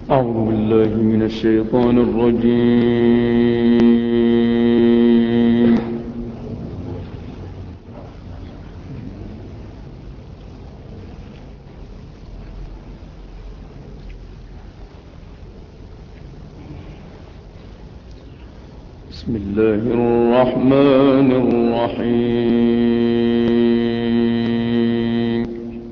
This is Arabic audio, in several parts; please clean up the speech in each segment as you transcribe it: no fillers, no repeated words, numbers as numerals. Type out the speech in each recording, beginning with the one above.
أعوذ بالله من الشيطان الرجيم. بسم الله الرحمن الرحيم.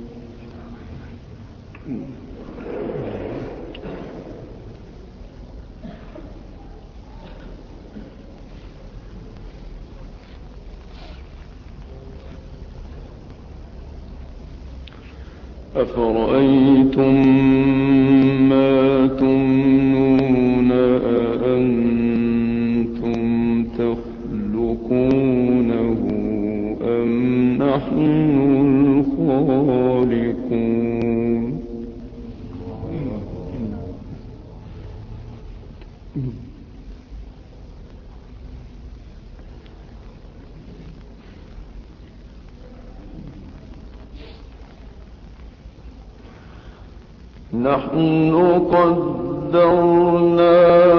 أفرأيتم ما تمنون أأنتم تخلقونه أم نحن الخالقون. نحن قدرنا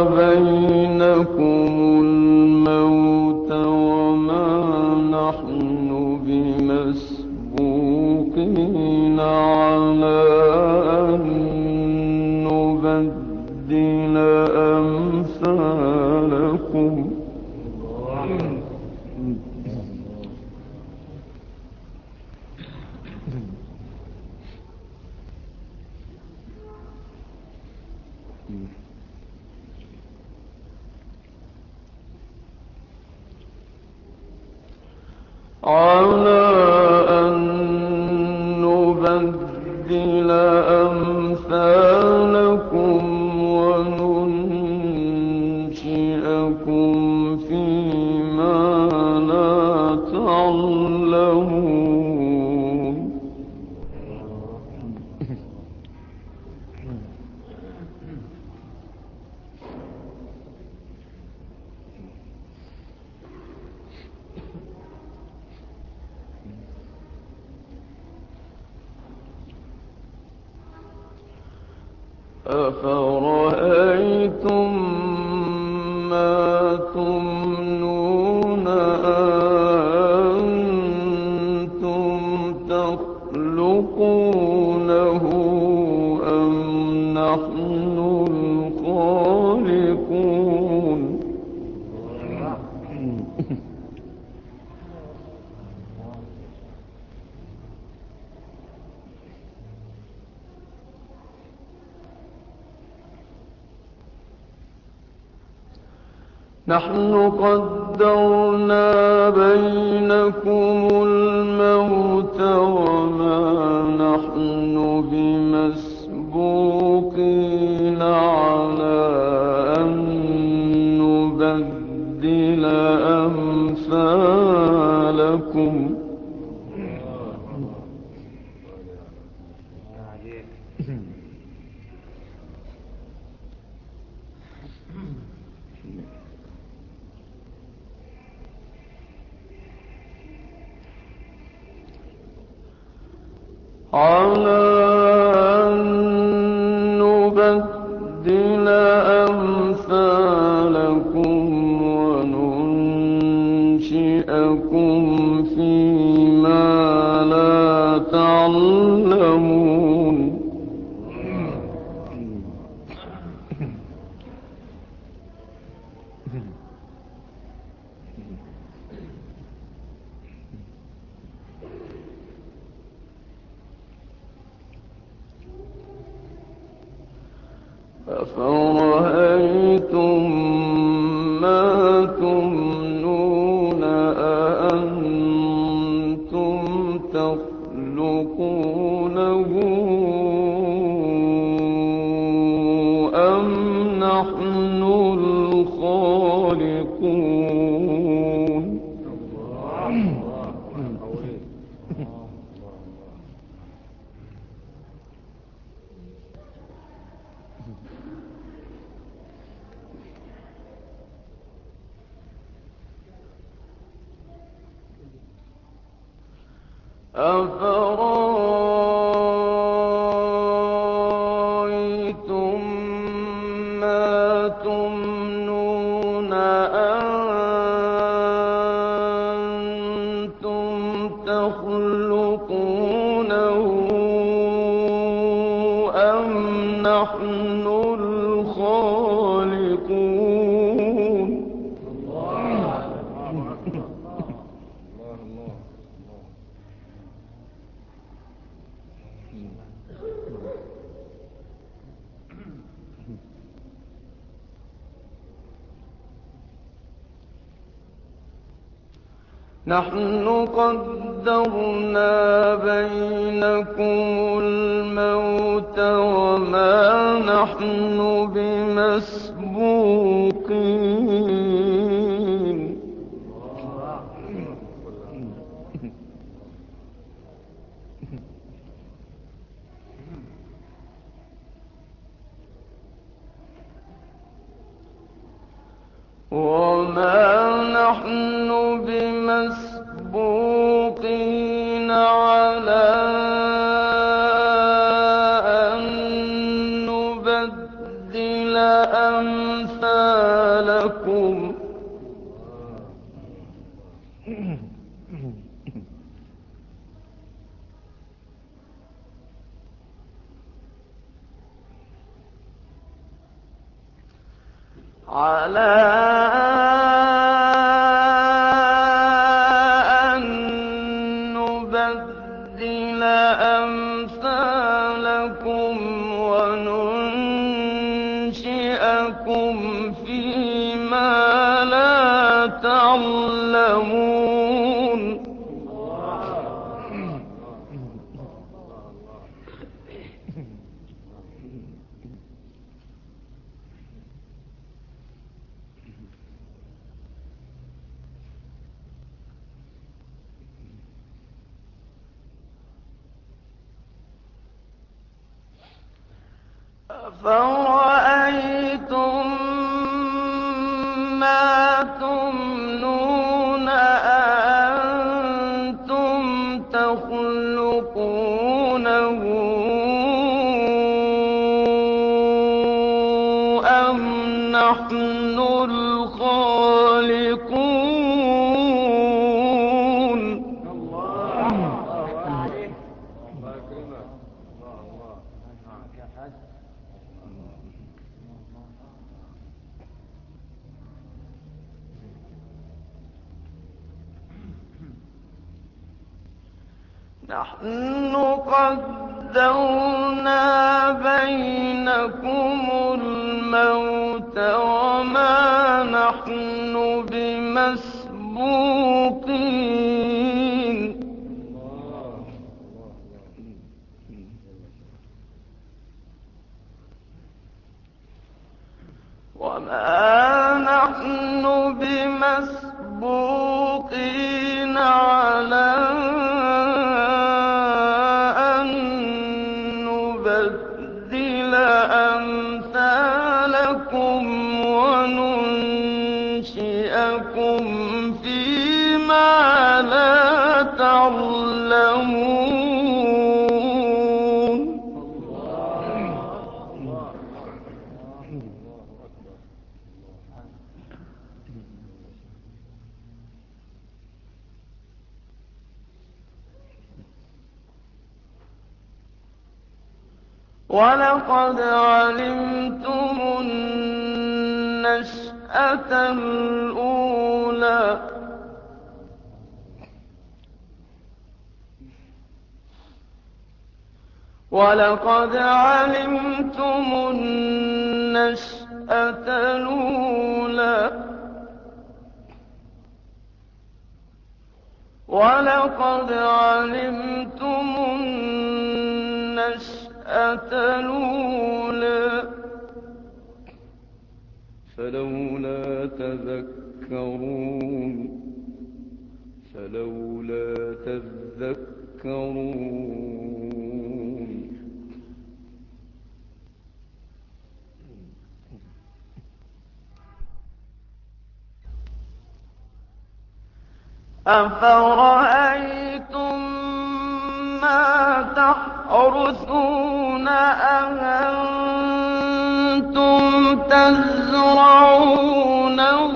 بينكم الموت وما نحن بمسبوقين على أن نبدل أمثالكم. على أن نبدل أمثالكم وننشئكم فيما لا تعلمون. أفرأيتم ما تمنون أأنتم تخلقونه أم نحن الخالقون. نحن قدرنا بينكم الموت وما نحن بمسبوقين على أن نبدل أمثالكم. على أن نبدل أمثالكم وننشئكم فيما لا تعلمون. أفرأيتم ما تمنون أأنتم تخلقونه أم نحن الخالقون. أفرأيتم تمنون أنتم تخلقونه أم نحن الخالقون نحن قدرنا بينكم الموت وما نحن بمسبوقين على أن نبدل أمثالكم وننشئكم فيما لا تعلمون أفرأيتم ما تمنون أأنتم تخلقونه أم نحن الخالقون نحن قدرنا بينكم الموت وما نحن بمسبوقين على أن نبدل أمثالكم وننشئكم فيما لا تعلمون ولقد علمتم النشأة الأولى ولقد علمتم النشأة الأولى ولقد علمتم النشأة الأولى فلولا تذكرون أفرأيتم ما تحرثون أأنتم تزرعونه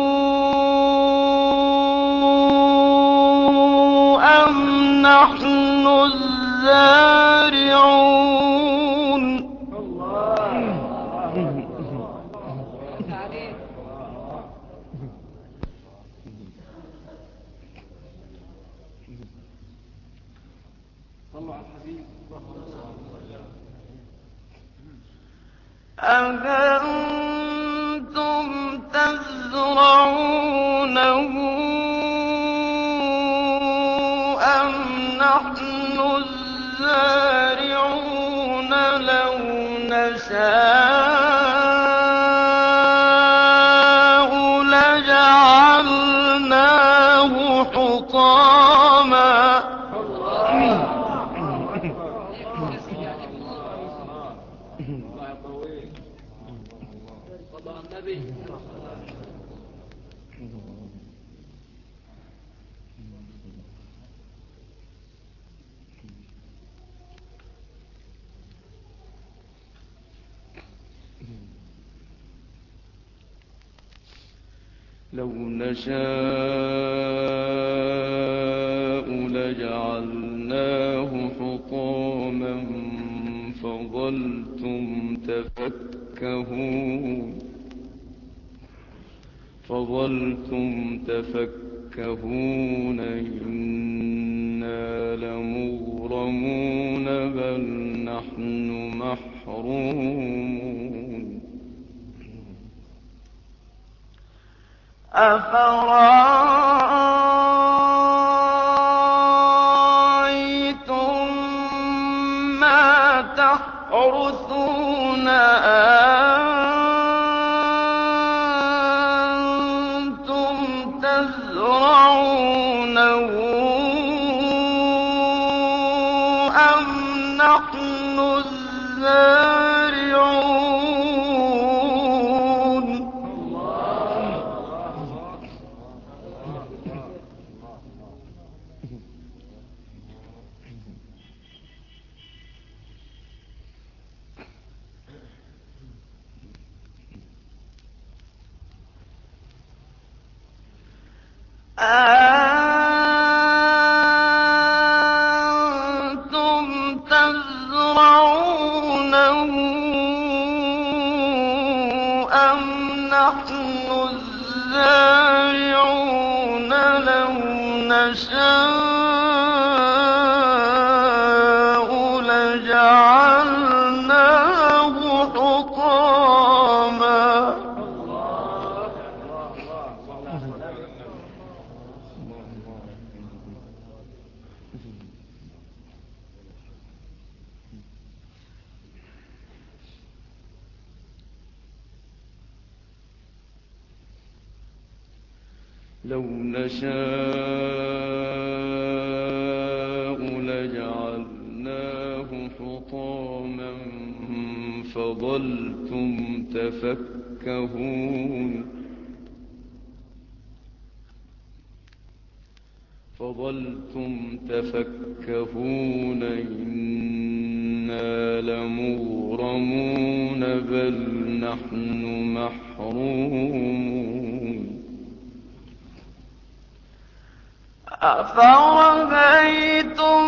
أم نحن الزارعون أأنتم تزرعونه أم نحن الزارعون لو نشاء لجعلناه حطاما لو نشاء لجعلناه حطاما فظلتم تفكهون إنا لمغرمون بل نحن محرومون أفرأيتم ما تحرثون أنتم تزرعونه أم نحن الزارعون أأنتم تزرعونه أم نحن الزارعون لو نشاء لجعلناه حطاما لو نشاء لجعلناه حطاما فظلتم تفكهون إنا لمغرمون بل نحن محرومون أفرأيتم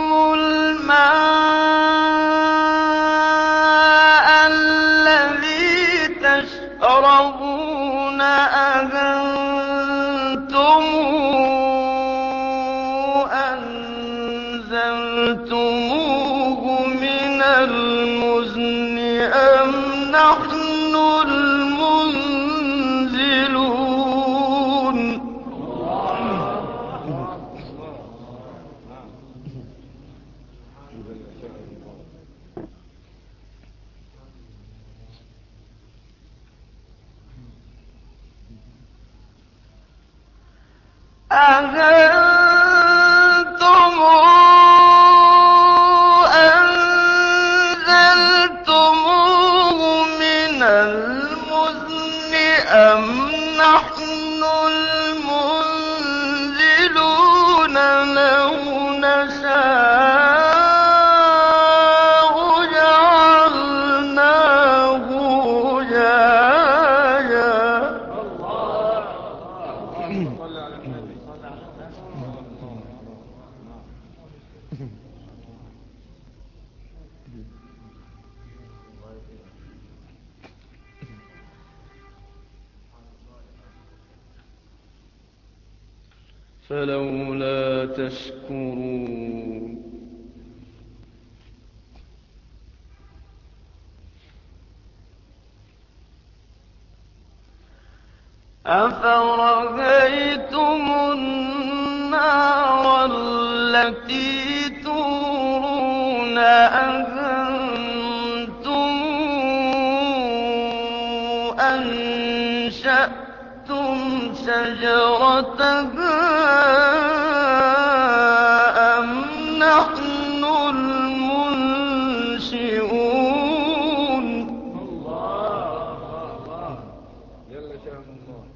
الماء الذي تشربون أأنتم أنزلتموه من المزن أم نحن المنزلون أأنتم أنزلتموه من المزن أم نحن المنزلون لو نشاء جعلناه جهنم فلولا تشكرون أفرأيتم النار التي تورون أأنتم أنشأتم شجرتها أم نحن المنشئون الله جل شأن الله.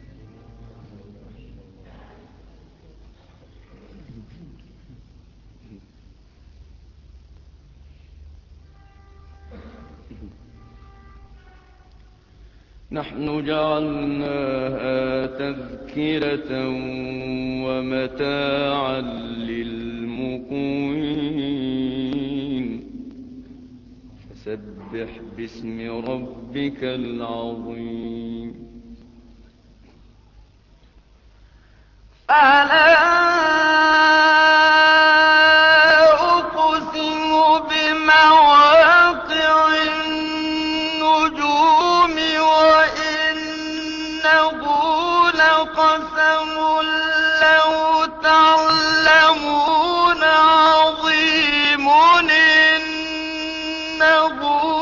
نحن جعلناها تذكرة ومتاعا للمقوين فسبح باسم ربك العظيم فلا أقسم بمواقع النجوم وإنه لقسم لو تعلمون عظيم إنه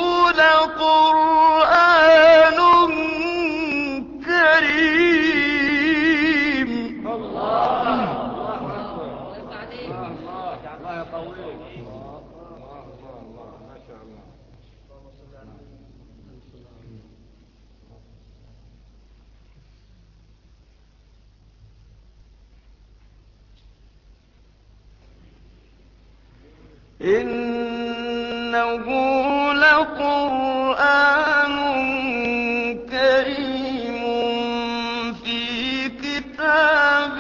لقرآن كريم. الله يا طويل. ما شاء الله. إنه لقرآن كريم في كتاب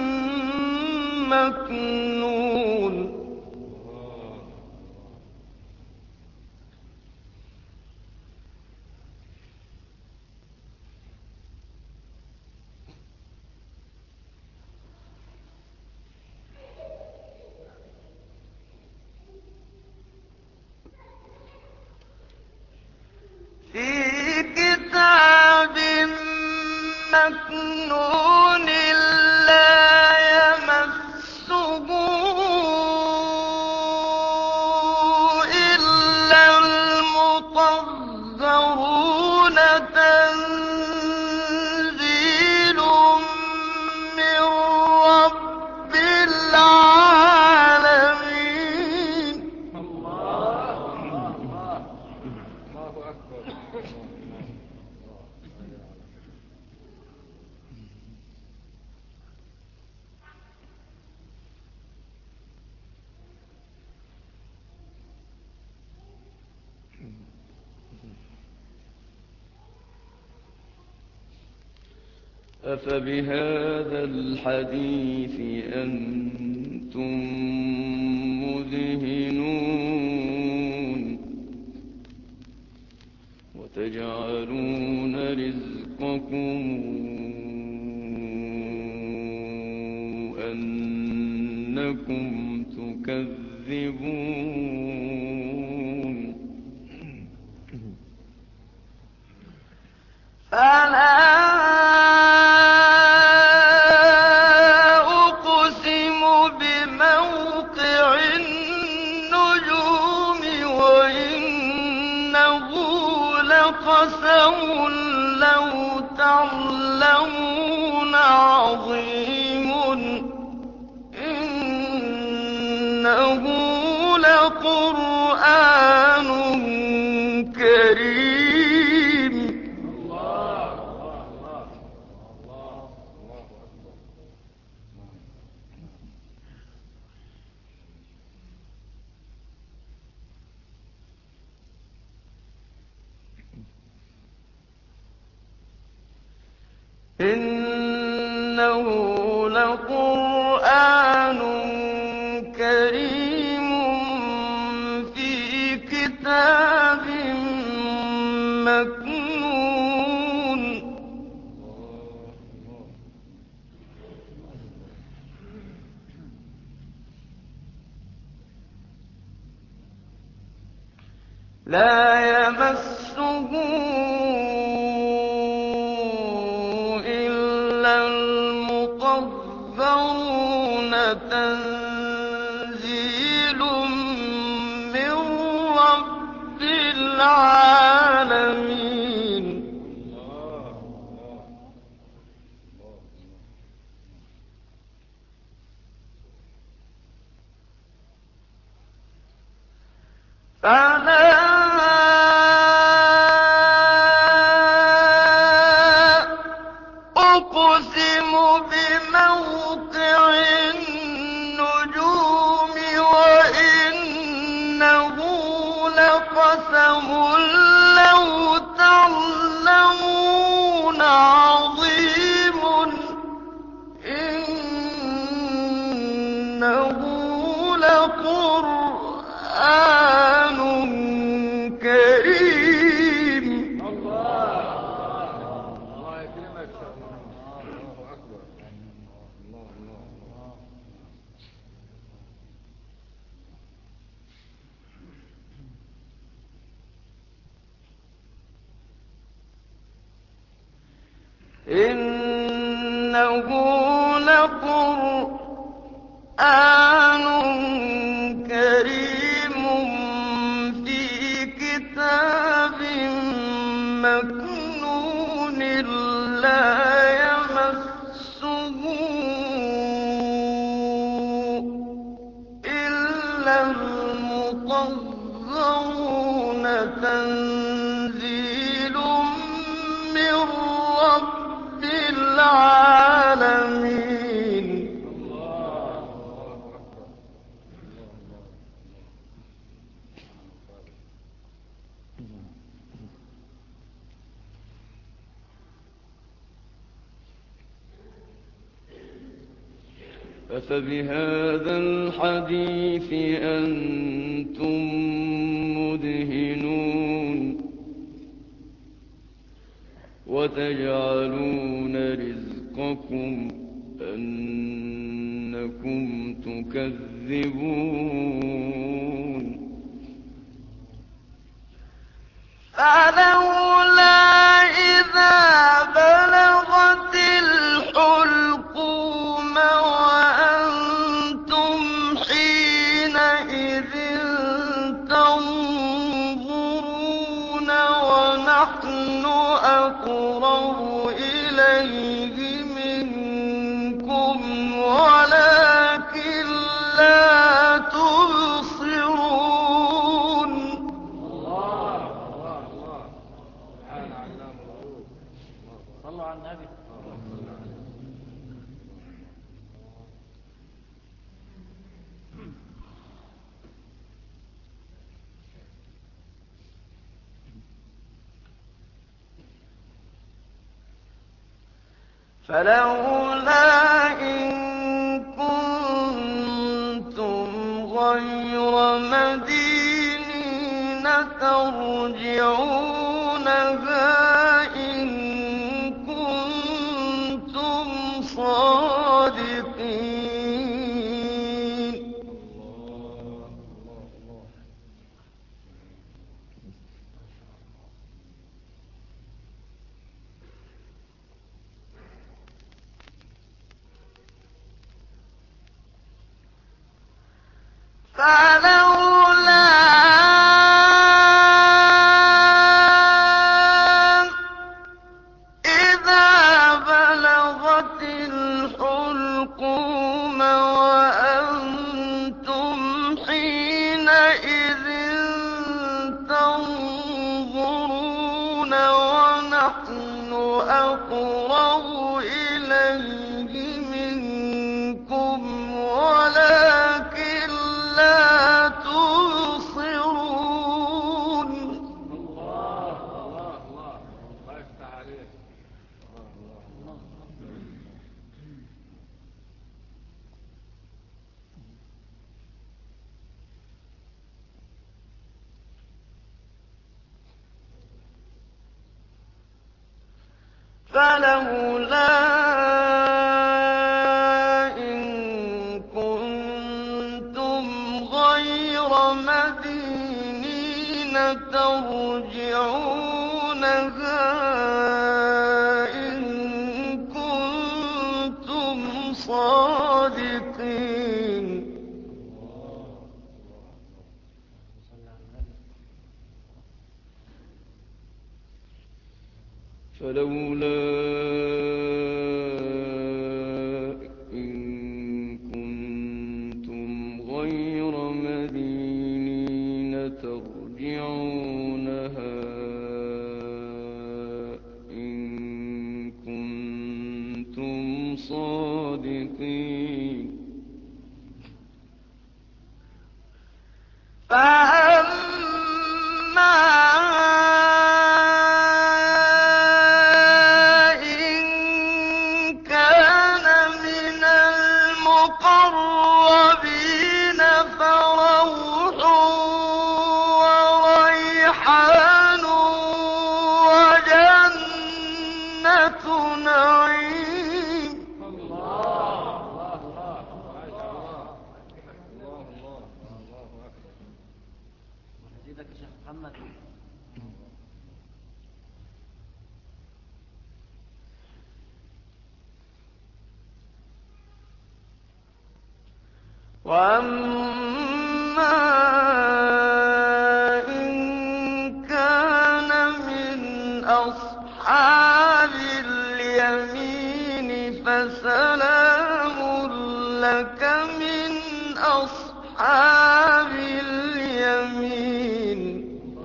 مكنون في كتاب مكنون لا يمسه إلا المطهرون تنزيل من رب العالمين. الله أكبر. أفبهذا الحديث أنتم مدهنون وتجعلون رزقكم أنكم تكذبون فلا أقسم بموقع النجوم وإنه لقسم لو تعلمون عظيم إنه لقرآن كريم. إنه لقرآن كريم في كتاب مكنون لا يمسه إلا المطهرون تنزيل من رب العالمين فلا أقسم بموقع النجوم وإنه لقسم لو تعلمون عظيم إنه لقرآن كريم الله يكرمك. الله أكبر. الله. إنه لقرآن كريم في كتاب مكنون لا يمسه إلا المطهرون تنزيل من رب العالمين أفبهذا الحديث أنتم مدهنون وتجعلون رزقكم أنكم تكذبون فلولا إذا بلغت الحلقوم وأنتم حينئذ تنظرون ونحن أقرب إليه منكم ولكن لا تبصرون صلوا على النبي. فلولا إن كنتم غير مدينين ترجعونها إن كنتم صادقين فلولا إذا بلغت الحلقوم وأنتم حينئذ تنظرون ونحن أقرب إليه منكم ولكن لا تبصرون الله يفتح عليك. فلولا إن كنتم غير مدينين ترجعونها إن كنتم صادقين. فلولا إن كنتم غير مدينين ترجعونها إن كنتم صادقين. فأما إن كان من المقربين فروح وريحان وجنة نعيم. أزيدك يا شيخ محمد. وأما إن كان من أصحاب اليمين فسلام لك من أصحاب اليمين.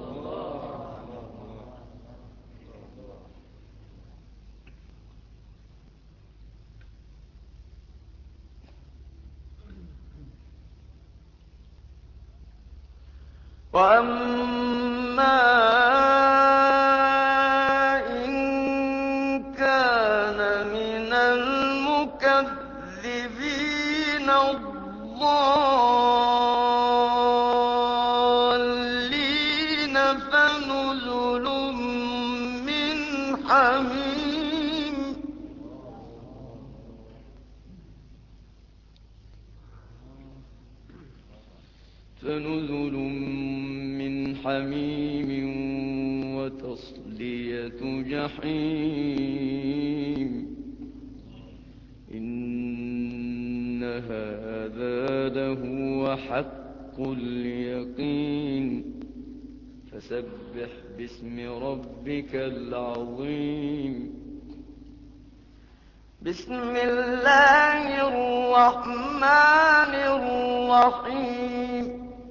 وأما إن كان من المكذبين الضالين فنزل من حميم. فنزل من حميم وتصلية جحيم. إن هذا لهو حق اليقين. فسبح باسم ربك العظيم. بسم الله الرحمن الرحيم.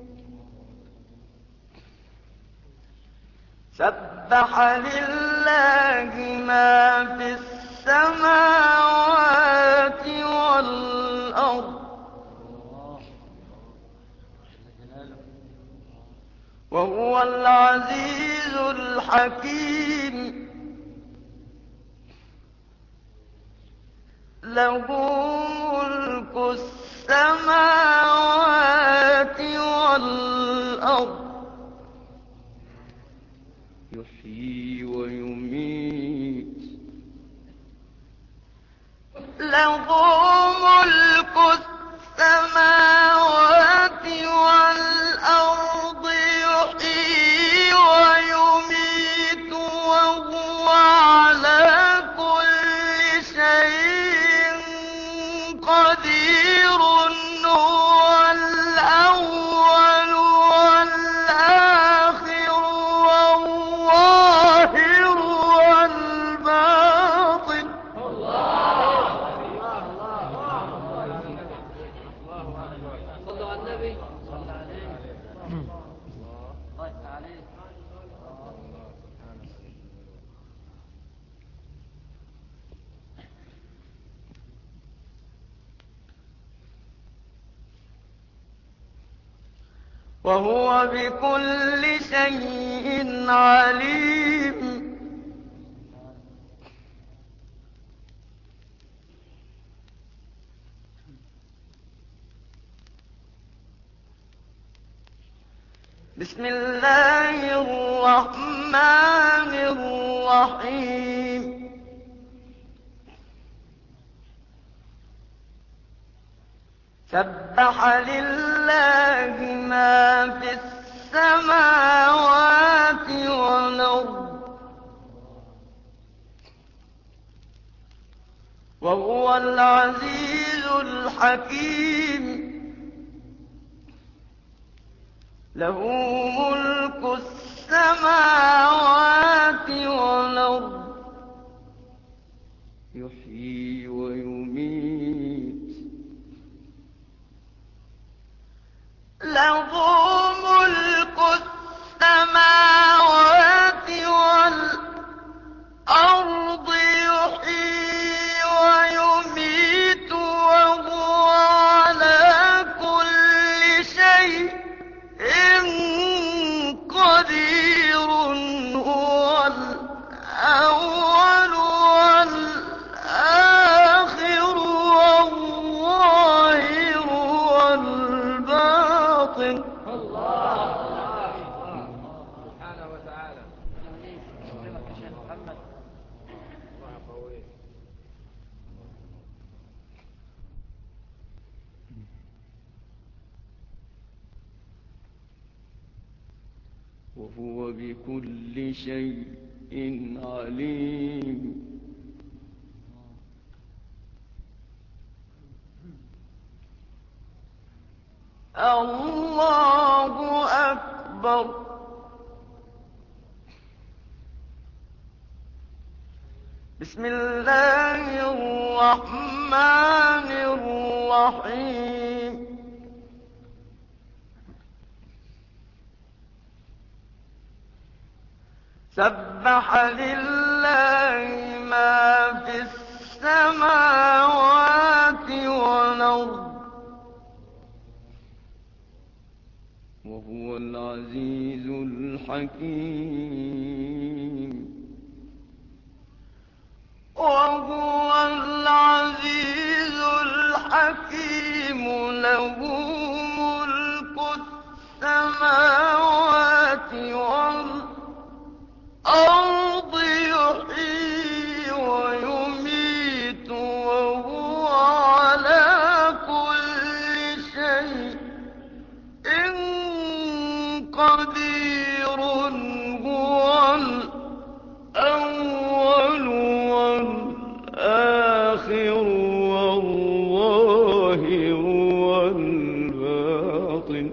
سبح لله ما في السماوات والأرض وهو العزيز الحكيم. له ملك السماوات والأرض يحيي ويميت. له ملك السماوات والأرض يحيي ويميت وهو على كل شيء قدير. هو الأول والآخر والظاهر والباطن. صلوا على النبي. صلى عليه. الله عليه. وهو بكل شيء عليم. بسم الله الرحمن الرحيم. سبح لله ما في السماوات والأرض وهو العزيز الحكيم له ملك السماوات والأرض يحيي ويميت له ملك السماوات والأرض يحيي ويميت وهو على كل شيء قدير هو الأول والآخر والظاهر والباطن سبحانه وتعالى. شكرا يا شيخ محمد. الله يقويه. وهو بكل شيء عليم. الله أكبر. بسم الله الرحمن الرحيم. سبح لله ما في السماوات والأرض وهو العزيز الحكيم. وهو العزيز الحكيم له ملك السماوات والأرض يحيي ويميت وهو على كل شيء قدير هو الأول والآخر والظاهر والباطن.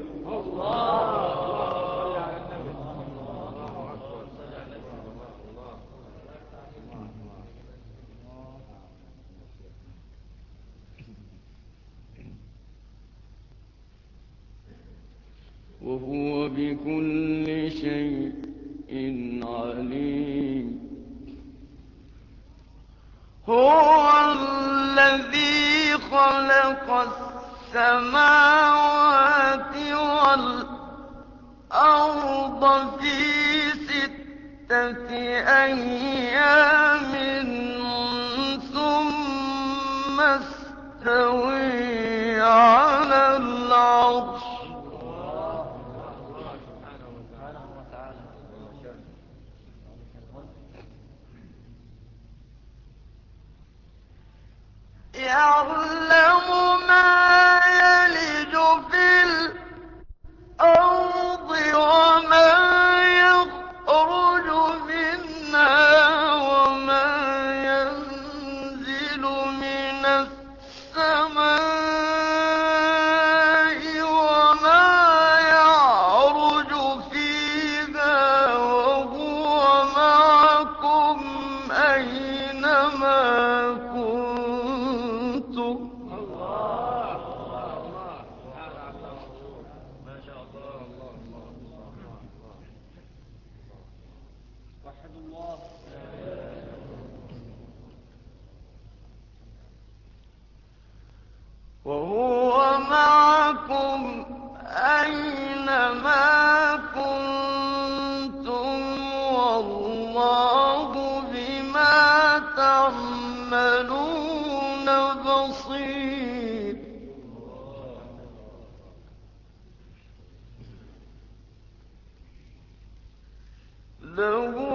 وهو بكل شيء عليم. هو الذي خلق السماوات والأرض في 6 أيام ثم استوى على العرش. يعلم ما يلج في الأرض وما يخرج منها وما ينزل من السماء وما يعرج فيها وهو معكم أينما كنتم. ما شاء الله. وحد الله. وهو معكم أينما كنتم والله بما تعملون بصير. له